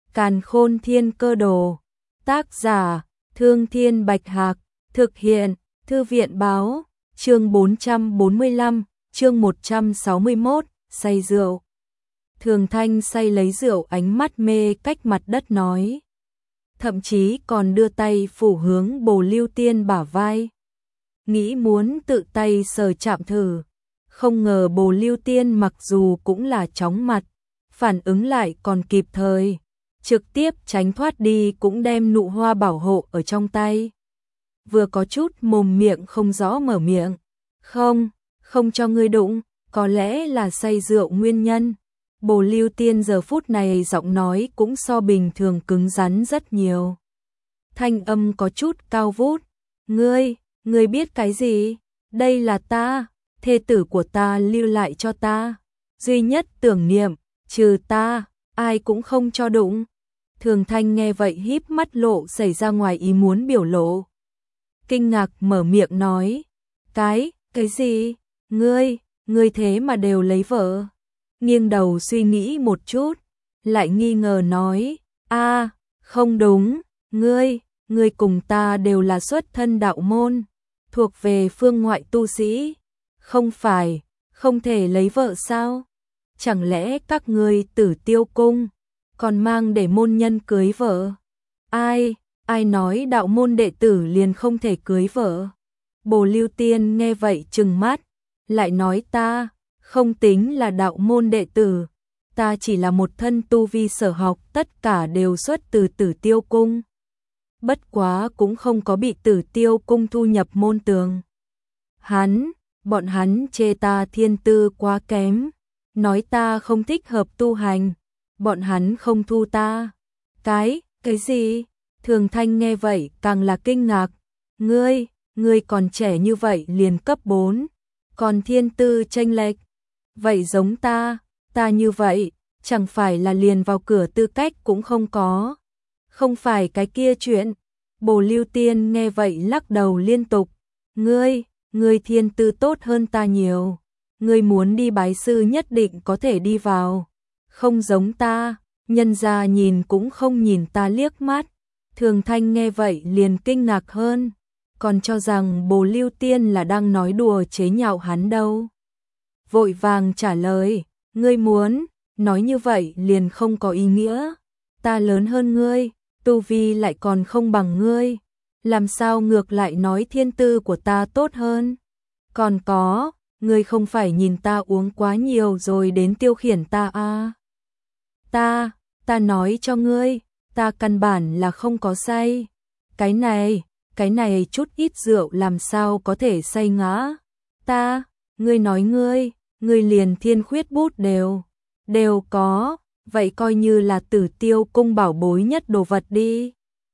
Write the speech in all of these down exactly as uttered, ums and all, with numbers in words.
Càn Khôn Thiên Cơ Đồ. Tác giả: Thương Thiên Bạch Hạc. Thực hiện: Thư viện báo. Chương bốn trăm bốn mươi lăm, chương một trăm sáu mươi mốt, say rượu. Thường Thanh say lấy rượu, ánh mắt mê cách mặt đất nói. Thậm chí còn đưa tay phủ hướng Bồ Lưu Tiên bả vai. Nghĩ muốn tự tay sờ chạm thử. Không ngờ Bồ Lưu Tiên mặc dù cũng là chóng mặt, phản ứng lại còn kịp thời. Trực tiếp tránh thoát đi, cũng đem nụ hoa bảo hộ ở trong tay. Vừa có chút mồm miệng không rõ mở miệng. Không, không cho ngươi đụng, có lẽ là say rượu nguyên nhân. Bồ Lưu Tiên giờ phút này giọng nói cũng so bình thường cứng rắn rất nhiều. Thanh âm có chút cao vút. Ngươi, ngươi biết cái gì? Đây là ta, thê tử của ta lưu lại cho ta. Duy nhất tưởng niệm, trừ ta, ai cũng không cho đụng. Thường Thanh nghe vậy híp mắt, lộ xảy ra ngoài ý muốn biểu lộ. Kinh ngạc mở miệng nói. Cái, cái gì? Ngươi, ngươi thế mà đều lấy vợ? Nghiêng đầu suy nghĩ một chút, lại nghi ngờ nói. A, không đúng, ngươi, ngươi cùng ta đều là xuất thân đạo môn, thuộc về phương ngoại tu sĩ. Không phải, không thể lấy vợ sao? Chẳng lẽ các ngươi Tử Tiêu cung còn mang để môn nhân cưới vợ? Ai, ai nói đạo môn đệ tử liền không thể cưới vợ? Bồ Lưu Tiên nghe vậy trừng mắt, lại nói ta không tính là đạo môn đệ tử, ta chỉ là một thân tu vi sở học, tất cả đều xuất từ Tử Tiêu cung. Bất quá cũng không có bị Tử Tiêu cung thu nhập môn tường. Hắn, bọn hắn chê ta thiên tư quá kém, nói ta không thích hợp tu hành, bọn hắn không thu ta. Cái, cái gì? Thường Thanh nghe vậy càng là kinh ngạc. Ngươi, ngươi còn trẻ như vậy liền cấp bốn, còn thiên tư chênh lệch. Vậy giống ta, ta như vậy, chẳng phải là liền vào cửa tư cách cũng không có. Không phải cái kia chuyện. Bồ Lưu Tiên nghe vậy lắc đầu liên tục. Ngươi, ngươi thiên tư tốt hơn ta nhiều. Ngươi muốn đi bái sư nhất định có thể đi vào. Không giống ta, nhân gia nhìn cũng không nhìn ta liếc mắt. Thường Thanh nghe vậy liền kinh ngạc hơn, còn cho rằng Bồ Lưu Tiên là đang nói đùa chế nhạo hắn đâu. Vội vàng trả lời, ngươi muốn, nói như vậy liền không có ý nghĩa. Ta lớn hơn ngươi, tu vi lại còn không bằng ngươi, làm sao ngược lại nói thiên tư của ta tốt hơn? Còn có, ngươi không phải nhìn ta uống quá nhiều rồi đến tiêu khiển ta à? Ta, ta nói cho ngươi, ta căn bản là không có say. Cái này, cái này chút ít rượu làm sao có thể say ngã? Ta, ngươi nói ngươi, ngươi liền thiên khuyết bút đều, đều có, vậy coi như là Tử Tiêu cung bảo bối nhất đồ vật đi.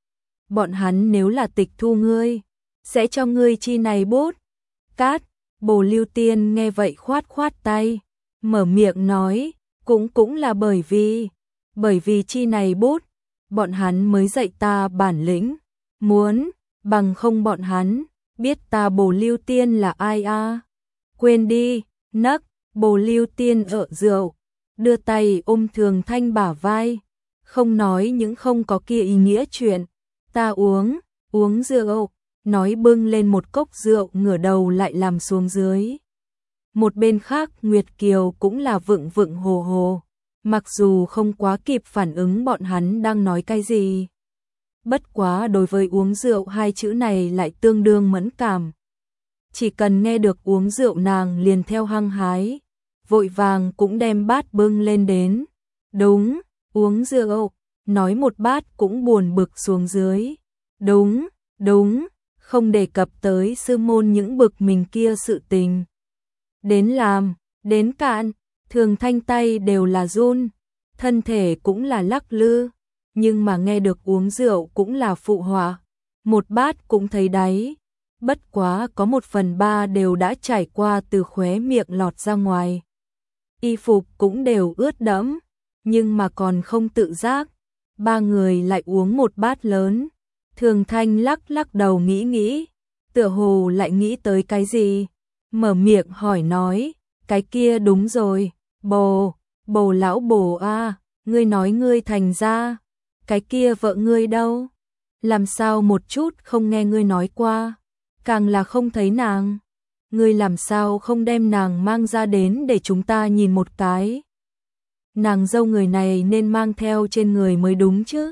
Bọn hắn nếu là tịch thu ngươi, sẽ cho ngươi chi này bút. Cát, Bồ Lưu Tiên nghe vậy khoát khoát tay, mở miệng nói, cũng cũng là bởi vì, bởi vì chi này bút, bọn hắn mới dạy ta bản lĩnh, muốn, bằng không bọn hắn, biết ta Bồ Lưu Tiên là ai a? Quên đi, nấc, Bồ Lưu Tiên ợ rượu, đưa tay ôm Thường Thanh bả vai, không nói những không có kia ý nghĩa chuyện, ta uống, uống rượu, nói bưng lên một cốc rượu ngửa đầu lại làm xuống dưới. Một bên khác Nguyệt Kiều cũng là vựng vựng hồ hồ, mặc dù không quá kịp phản ứng bọn hắn đang nói cái gì. Bất quá đối với uống rượu hai chữ này lại tương đương mẫn cảm. Chỉ cần nghe được uống rượu nàng liền theo hăng hái, vội vàng cũng đem bát bưng lên đến. Đúng, uống rượu, nói một bát cũng buồn bực xuống dưới. Đúng, đúng, không đề cập tới sư môn những bực mình kia sự tình. Đến làm, đến cạn, Thường Thanh tay đều là run, thân thể cũng là lắc lư, nhưng mà nghe được uống rượu cũng là phụ họa, một bát cũng thấy đáy. Bất quá có một phần ba đều đã trải qua từ khóe miệng lọt ra ngoài. Y phục cũng đều ướt đẫm, nhưng mà còn không tự giác. Ba người lại uống một bát lớn. Thường Thanh lắc lắc đầu nghĩ nghĩ, tựa hồ lại nghĩ tới cái gì, mở miệng hỏi nói, cái kia đúng rồi, bồ, bồ lão bồ a, ngươi nói ngươi thành ra, cái kia vợ ngươi đâu? Làm sao một chút không nghe ngươi nói qua, càng là không thấy nàng. Ngươi làm sao không đem nàng mang ra đến để chúng ta nhìn một cái? Nàng dâu người này nên mang theo trên người mới đúng chứ.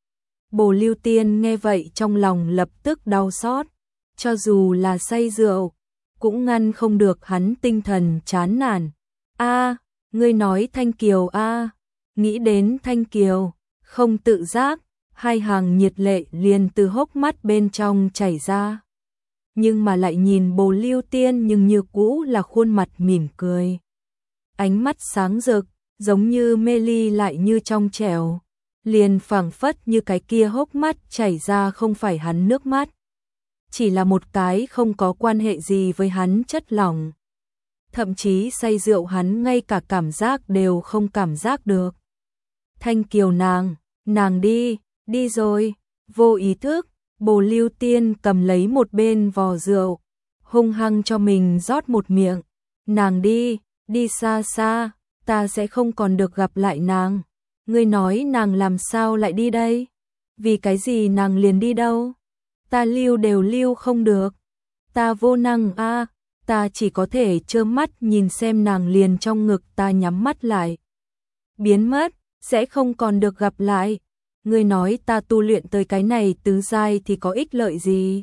Bồ Lưu Tiên nghe vậy trong lòng lập tức đau xót, cho dù là say rượu, cũng ngăn không được hắn tinh thần chán nản. A, ngươi nói Thanh Kiều a, nghĩ đến Thanh Kiều, không tự giác, hai hàng nhiệt lệ liền từ hốc mắt bên trong chảy ra. Nhưng mà lại nhìn Bồ Lưu Tiên nhưng như cũ là khuôn mặt mỉm cười. Ánh mắt sáng rực, giống như mê ly lại như trong trẻo, liền phảng phất như cái kia hốc mắt chảy ra không phải hắn nước mắt, chỉ là một cái không có quan hệ gì với hắn chất lỏng. Thậm chí say rượu hắn ngay cả cảm giác đều không cảm giác được. Thanh Kiều nàng, nàng đi, đi rồi. Vô ý thức, Bồ Lưu Tiên cầm lấy một bên vò rượu, hung hăng cho mình rót một miệng. Nàng đi, đi xa xa, ta sẽ không còn được gặp lại nàng. Ngươi nói nàng làm sao lại đi đây? Vì cái gì nàng liền đi đâu? Ta lưu đều lưu không được. Ta vô năng a, ta chỉ có thể trơ mắt nhìn xem nàng liền trong ngực ta nhắm mắt lại. Biến mất, sẽ không còn được gặp lại. Ngươi nói ta tu luyện tới cái này tứ giai thì có ích lợi gì?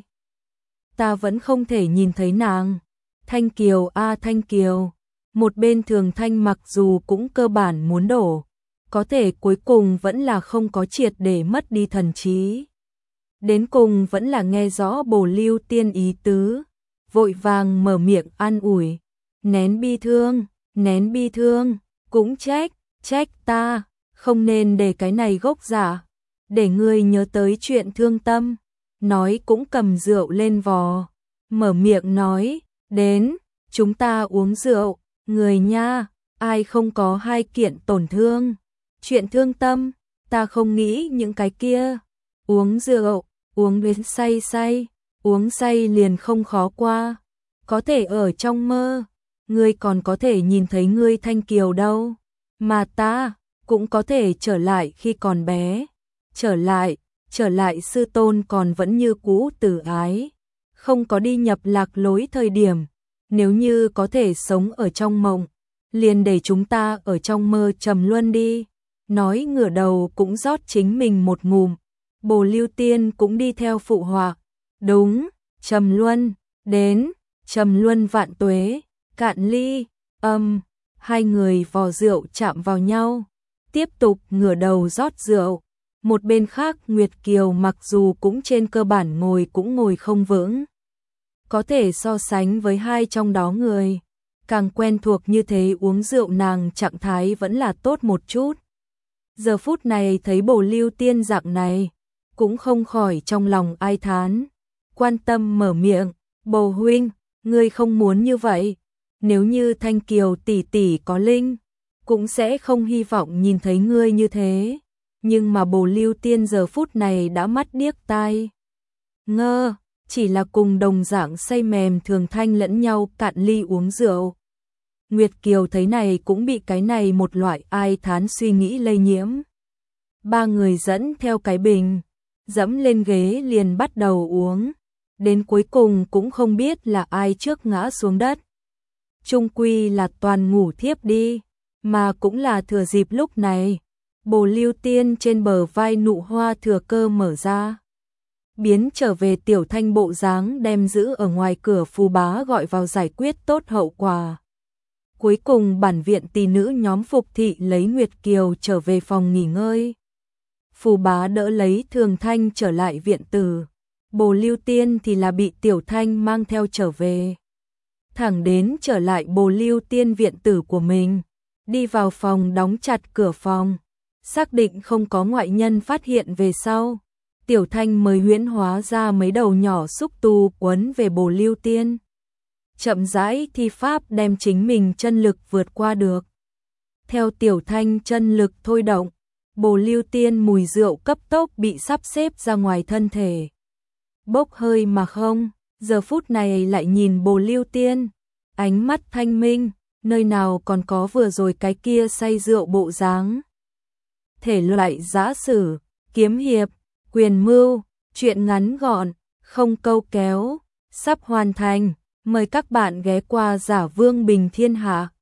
Ta vẫn không thể nhìn thấy nàng. Thanh Kiều a Thanh Kiều. Một bên Thường Thanh mặc dù cũng cơ bản muốn đổ, có thể cuối cùng vẫn là không có triệt để mất đi thần trí. Đến cùng vẫn là nghe rõ Bồ Lưu Tiên ý tứ, vội vàng mở miệng an ủi. Nén bi thương, nén bi thương, cũng trách, trách ta, không nên để cái này gốc giả, để ngươi nhớ tới chuyện thương tâm. Nói cũng cầm rượu lên vò, mở miệng nói, đến, chúng ta uống rượu, người nha, ai không có hai kiện tổn thương. Chuyện thương tâm, ta không nghĩ những cái kia. Uống rượu, uống đến say say, uống say liền không khó qua. Có thể ở trong mơ, ngươi còn có thể nhìn thấy ngươi Thanh Kiều đâu. Mà ta, cũng có thể trở lại khi còn bé. Trở lại, trở lại sư tôn còn vẫn như cũ tử ái. Không có đi nhập lạc lối thời điểm. Nếu như có thể sống ở trong mộng, liền để chúng ta ở trong mơ trầm luân đi. Nói ngửa đầu cũng rót chính mình một ngụm. Bồ Lưu Tiên cũng đi theo phụ họa. Đúng, trầm luân, đến, trầm luân vạn tuế, cạn ly, âm, hai người vò rượu chạm vào nhau, tiếp tục ngửa đầu rót rượu. Một bên khác Nguyệt Kiều mặc dù cũng trên cơ bản ngồi cũng ngồi không vững. Có thể so sánh với hai trong đó người, càng quen thuộc như thế uống rượu nàng trạng thái vẫn là tốt một chút. Giờ phút này thấy Bồ Lưu Tiên dạng này, cũng không khỏi trong lòng ai thán. Quan tâm mở miệng, Bồ huynh, ngươi không muốn như vậy. Nếu như Thanh Kiều tỷ tỷ có linh, cũng sẽ không hy vọng nhìn thấy ngươi như thế. Nhưng mà Bồ Lưu Tiên giờ phút này đã mắt điếc tai ngơ, chỉ là cùng đồng dạng say mềm Thường Thanh lẫn nhau cạn ly uống rượu. Nguyệt Kiều thấy này cũng bị cái này một loại ai thán suy nghĩ lây nhiễm. Ba người dẫn theo cái bình, dẫm lên ghế liền bắt đầu uống. Đến cuối cùng cũng không biết là ai trước ngã xuống đất. Trung quy là toàn ngủ thiếp đi, mà cũng là thừa dịp lúc này. Bồ Lưu Tiên trên bờ vai nụ hoa thừa cơ mở ra. Biến trở về Tiểu Thanh bộ dáng đem giữ ở ngoài cửa Phù Bá gọi vào giải quyết tốt hậu quả. Cuối cùng bản viện tỷ nữ nhóm Phục Thị lấy Nguyệt Kiều trở về phòng nghỉ ngơi. Phù Bá đỡ lấy Thường Thanh trở lại viện tử. Bồ Lưu Tiên thì là bị Tiểu Thanh mang theo trở về. Thẳng đến trở lại Bồ Lưu Tiên viện tử của mình. Đi vào phòng đóng chặt cửa phòng. Xác định không có ngoại nhân phát hiện về sau. Tiểu Thanh mới huyễn hóa ra mấy đầu nhỏ xúc tu quấn về Bồ Lưu Tiên. Chậm rãi thi pháp đem chính mình chân lực vượt qua được. Theo Tiểu Thanh chân lực thôi động, Bồ Lưu Tiên mùi rượu cấp tốc bị sắp xếp ra ngoài thân thể. Bốc hơi mà không, giờ phút này lại nhìn Bồ Lưu Tiên, ánh mắt thanh minh, nơi nào còn có vừa rồi cái kia say rượu bộ dáng. Thể loại giã sử, kiếm hiệp, quyền mưu, truyện ngắn gọn, không câu kéo, sắp hoàn thành. Mời các bạn ghé qua Giả Vương Bình Thiên Hạ.